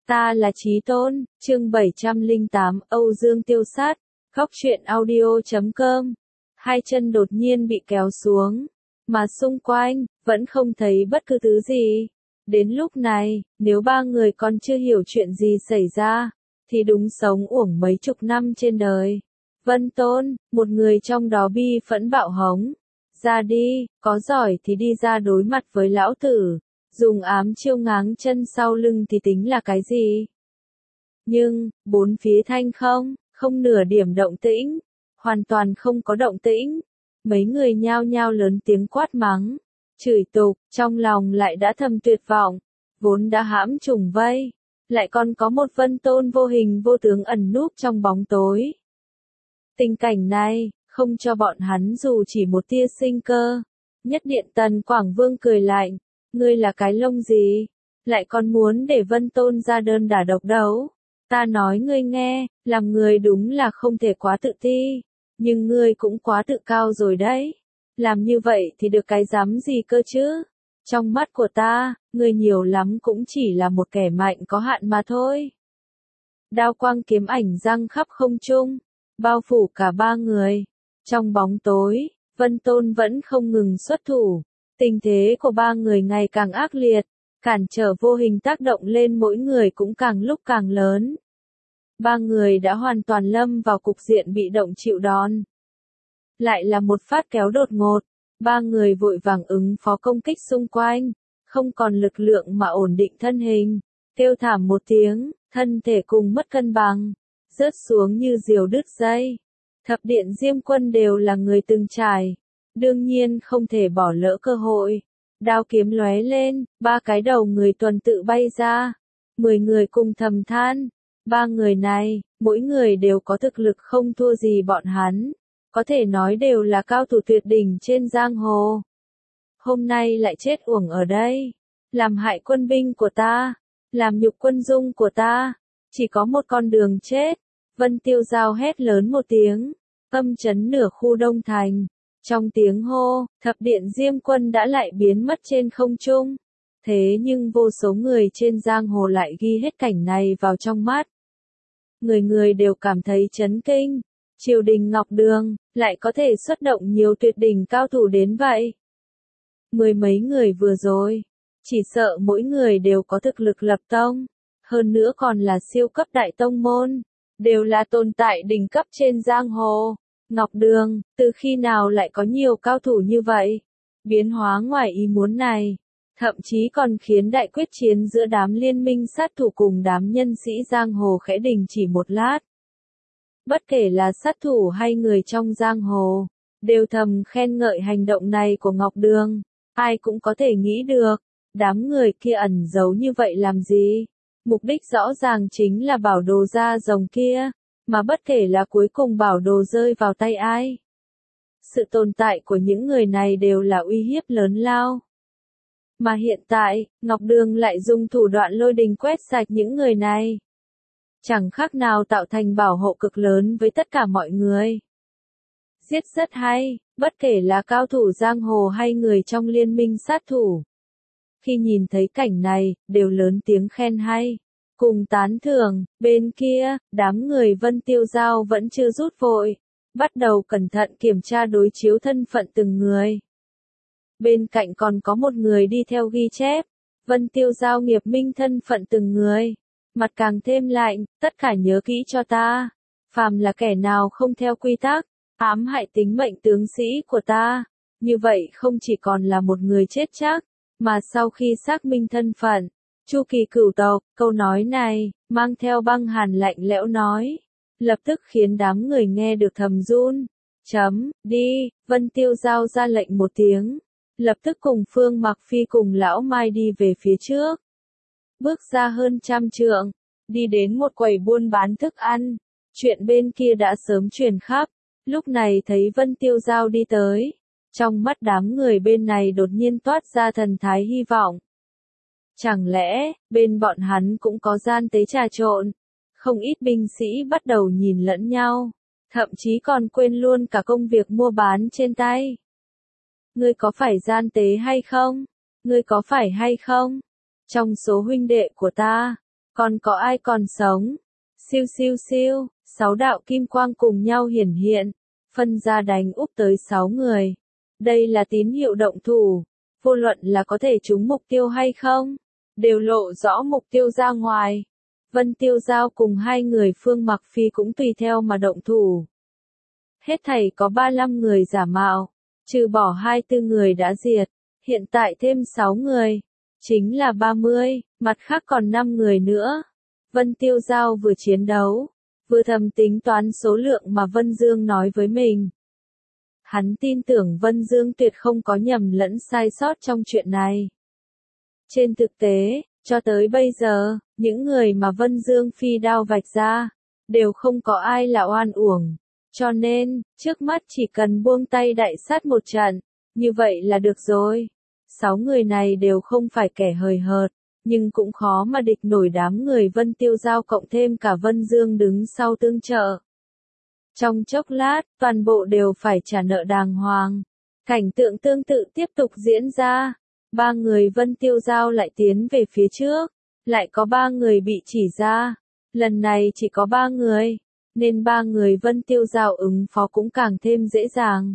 Ta là Chí Tôn, chương 708, Âu Dương tiêu sát, Góc truyện audio.com. Hai chân đột nhiên bị kéo xuống, mà xung quanh, vẫn không thấy bất cứ thứ gì. Đến lúc này, nếu ba người còn chưa hiểu chuyện gì xảy ra, thì đúng sống uổng mấy chục năm trên đời. Vân Tôn, một người trong đó bi phẫn bạo hống. Ra đi, có giỏi thì đi ra đối mặt với lão tử. Dùng ám chiêu ngáng chân sau lưng thì tính là cái gì? Nhưng, bốn phía thanh không nửa điểm động tĩnh. Hoàn toàn không có động tĩnh. Mấy người nhao nhao lớn tiếng quát mắng. Chửi tục, trong lòng lại đã thầm tuyệt vọng. Vốn đã hãm trùng vây. Lại còn có một Vân Tôn vô hình vô tướng ẩn núp trong bóng tối. Tình cảnh này, không cho bọn hắn dù chỉ một tia sinh cơ. Nhất Điện Tần Quảng Vương cười lạnh. Ngươi là cái lông gì? Lại còn muốn để Vân Tôn ra đơn đả độc đấu? Ta nói ngươi nghe, làm người đúng là không thể quá tự ti. Nhưng ngươi cũng quá tự cao rồi đấy. Làm như vậy thì được cái dám gì cơ chứ? Trong mắt của ta, ngươi nhiều lắm cũng chỉ là một kẻ mạnh có hạn mà thôi. Đao quang kiếm ảnh giăng khắp không trung, bao phủ cả ba người. Trong bóng tối, Vân Tôn vẫn không ngừng xuất thủ. Tình thế của ba người ngày càng ác liệt, cản trở vô hình tác động lên mỗi người cũng càng lúc càng lớn. Ba người đã hoàn toàn lâm vào cục diện bị động chịu đòn. Lại là một phát kéo đột ngột, ba người vội vàng ứng phó công kích xung quanh, không còn lực lượng mà ổn định thân hình, kêu thảm một tiếng, thân thể cùng mất cân bằng, rớt xuống như diều đứt dây. Thập điện Diêm Quân đều là người từng trải. Đương nhiên không thể bỏ lỡ cơ hội. Đao kiếm lóe lên, ba cái đầu người tuần tự bay ra. 10 người cùng thầm than. Ba người này, mỗi người đều có thực lực không thua gì bọn hắn. Có thể nói đều là cao thủ tuyệt đỉnh trên giang hồ. Hôm nay lại chết uổng ở đây. Làm hại quân binh của ta. Làm nhục quân dung của ta. Chỉ có một con đường chết. Vân Tiêu Giao hét lớn một tiếng. Âm chấn nửa khu Đông Thành. Trong tiếng hô, thập điện Diêm Quân đã lại biến mất trên không trung. Thế nhưng vô số người trên giang hồ lại ghi hết cảnh này vào trong mắt. Người người đều cảm thấy chấn kinh. Triều đình Ngọc Đường, lại có thể xuất động nhiều tuyệt đỉnh cao thủ đến vậy. Mười mấy người vừa rồi, chỉ sợ mỗi người đều có thực lực lập tông. Hơn nữa còn là siêu cấp đại tông môn. Đều là tồn tại đỉnh cấp trên giang hồ. Ngọc Đường, từ khi nào lại có nhiều cao thủ như vậy? Biến hóa ngoài ý muốn này, thậm chí còn khiến đại quyết chiến giữa đám liên minh sát thủ cùng đám nhân sĩ giang hồ khẽ đình chỉ một lát. Bất kể là sát thủ hay người trong giang hồ, đều thầm khen ngợi hành động này của Ngọc Đường. Ai cũng có thể nghĩ được, đám người kia ẩn giấu như vậy làm gì? Mục đích rõ ràng chính là bảo đồ da rồng kia. Mà bất kể là cuối cùng bảo đồ rơi vào tay ai. Sự tồn tại của những người này đều là uy hiếp lớn lao. Mà hiện tại, Ngọc Đường lại dùng thủ đoạn lôi đình quét sạch những người này. Chẳng khác nào tạo thành bảo hộ cực lớn với tất cả mọi người. Giết rất hay, bất kể là cao thủ giang hồ hay người trong liên minh sát thủ. Khi nhìn thấy cảnh này, đều lớn tiếng khen hay. Cùng tán thưởng, bên kia, đám người Vân Tiêu Giao vẫn chưa rút vội. Bắt đầu cẩn thận kiểm tra đối chiếu thân phận từng người. Bên cạnh còn có một người đi theo ghi chép. Vân Tiêu Giao nghiệp minh thân phận từng người. Mặt càng thêm lạnh, tất cả nhớ kỹ cho ta. Phàm là kẻ nào không theo quy tắc, ám hại tính mệnh tướng sĩ của ta. Như vậy không chỉ còn là một người chết chắc, mà sau khi xác minh thân phận. Chu Kỳ Cửu tộc, câu nói này, mang theo băng hàn lạnh lẽo nói. Lập tức khiến đám người nghe được thầm run. Đi, Vân Tiêu Giao ra lệnh một tiếng. Lập tức cùng Phương Mặc Phi cùng Lão Mai đi về phía trước. Bước ra hơn 100 trượng, đi đến một quầy buôn bán thức ăn. Chuyện bên kia đã sớm truyền khắp. Lúc này thấy Vân Tiêu Giao đi tới. Trong mắt đám người bên này đột nhiên toát ra thần thái hy vọng. Chẳng lẽ, bên bọn hắn cũng có gian tế trà trộn? Không ít binh sĩ bắt đầu nhìn lẫn nhau, thậm chí còn quên luôn cả công việc mua bán trên tay. Ngươi có phải gian tế hay không? Ngươi có phải hay không? Trong số huynh đệ của ta, Còn có ai còn sống? Siêu siêu siêu, 6 đạo kim quang cùng nhau hiển hiện, phân ra đánh úp tới 6 người. Đây là tín hiệu động thủ, vô luận là có thể trúng mục tiêu hay không, đều lộ rõ mục tiêu ra ngoài. Vân Tiêu Giao cùng hai người Phương Mặc Phi cũng tùy theo mà động thủ. Hết thảy có 35 người giả mạo, trừ bỏ 24 người đã diệt, hiện tại thêm 6 người, chính là 30, mặt khác còn 5 người nữa. Vân Tiêu Giao vừa chiến đấu, vừa thầm tính toán số lượng mà Vân Dương nói với mình. Hắn tin tưởng Vân Dương tuyệt không có nhầm lẫn sai sót trong chuyện này. Trên thực tế, cho tới bây giờ, những người mà Vân Dương phi đao vạch ra, đều không có ai là oan uổng. Cho nên, trước mắt chỉ cần buông tay đại sát một trận, như vậy là được rồi. 6 người này đều không phải kẻ hời hợt, nhưng cũng khó mà địch nổi đám người Vân Tiêu Giao cộng thêm cả Vân Dương đứng sau tương trợ. Trong chốc lát, toàn bộ đều phải trả nợ đàng hoàng. Cảnh tượng tương tự tiếp tục diễn ra. 3 người Vân Tiêu Giao lại tiến về phía trước, lại có 3 người bị chỉ ra. Lần này chỉ có 3 người, nên 3 người Vân Tiêu Giao ứng phó cũng càng thêm dễ dàng.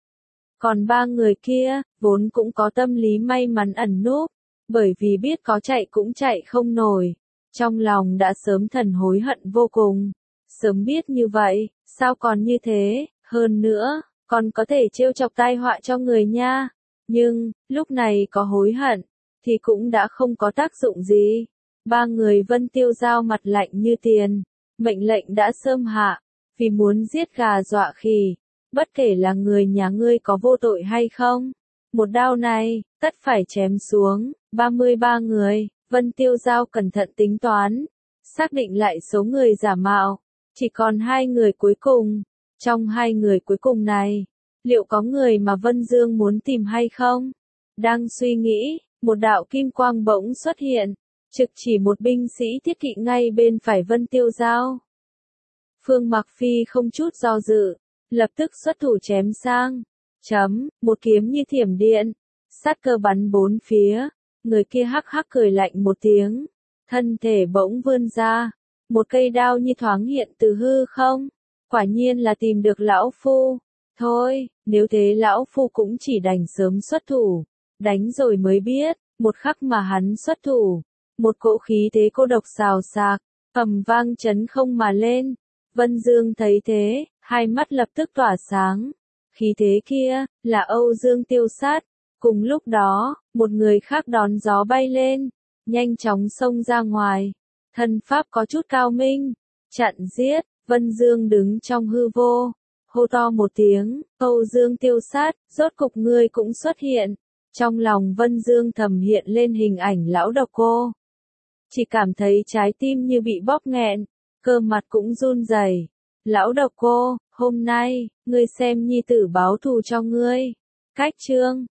Còn 3 người kia, vốn cũng có tâm lý may mắn ẩn núp, bởi vì biết có chạy cũng chạy không nổi. Trong lòng đã sớm thần hối hận vô cùng. Sớm biết như vậy, sao còn như thế, hơn nữa, còn có thể trêu chọc tai họa cho người nha. Nhưng, lúc này có hối hận, thì cũng đã không có tác dụng gì. 3 người Vân Tiêu Giao mặt lạnh như tiền, mệnh lệnh đã sớm hạ, vì muốn giết gà dọa khỉ, bất kể là người nhà ngươi có vô tội hay không. Một đao này, tất phải chém xuống, 33 người, Vân Tiêu Giao cẩn thận tính toán, xác định lại số người giả mạo, chỉ còn 2 người cuối cùng. Trong 2 người cuối cùng này, liệu có người mà Vân Dương muốn tìm hay không? Đang suy nghĩ, một đạo kim quang bỗng xuất hiện, trực chỉ một binh sĩ thiết kỵ ngay bên phải Vân Tiêu Giao. Phương Mặc Phi không chút do dự, lập tức xuất thủ chém sang. Một kiếm như thiểm điện, sát cơ bắn bốn phía, người kia hắc hắc cười lạnh một tiếng, thân thể bỗng vươn ra, một cây đao như thoáng hiện từ hư không, quả nhiên là tìm được lão phu. Thôi, nếu thế lão phu cũng chỉ đành sớm xuất thủ, đánh rồi mới biết, một khắc mà hắn xuất thủ, một cỗ khí thế cô độc xào xạc, ầm vang chấn không mà lên. Vân Dương thấy thế, hai mắt lập tức tỏa sáng. Khí thế kia, là Âu Dương Tiêu Sát. Cùng lúc đó, một người khác đón gió bay lên, nhanh chóng xông ra ngoài. Thân pháp có chút cao minh, chặn giết, Vân Dương đứng trong hư vô, hô to một tiếng, Âu Dương Tiêu Sát, rốt cục ngươi cũng xuất hiện. Trong lòng Vân Dương thầm hiện lên hình ảnh lão độc cô. Chỉ cảm thấy trái tim như bị bóp nghẹn, cơ mặt cũng run rẩy. Lão độc cô, hôm nay, ngươi xem nhi tử báo thù cho ngươi. Cách chương